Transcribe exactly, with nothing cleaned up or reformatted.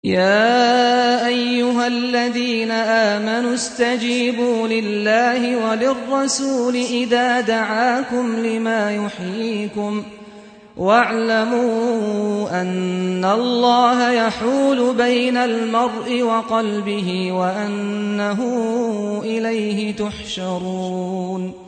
يَا أَيُّهَا الَّذِينَ آمَنُوا اسْتَجِيبُوا لِلَّهِ وَلِلرَّسُولِ إِذَا دَعَاكُمْ لِمَا يُحْيِيكُمْ ۖ وَاعْلَمُوا أَنَّ اللَّهَ يَحُولُ بَيْنَ الْمَرْءِ وَقَلْبِهِ وَأَنَّهُ إِلَيْهِ تُحْشَرُونَ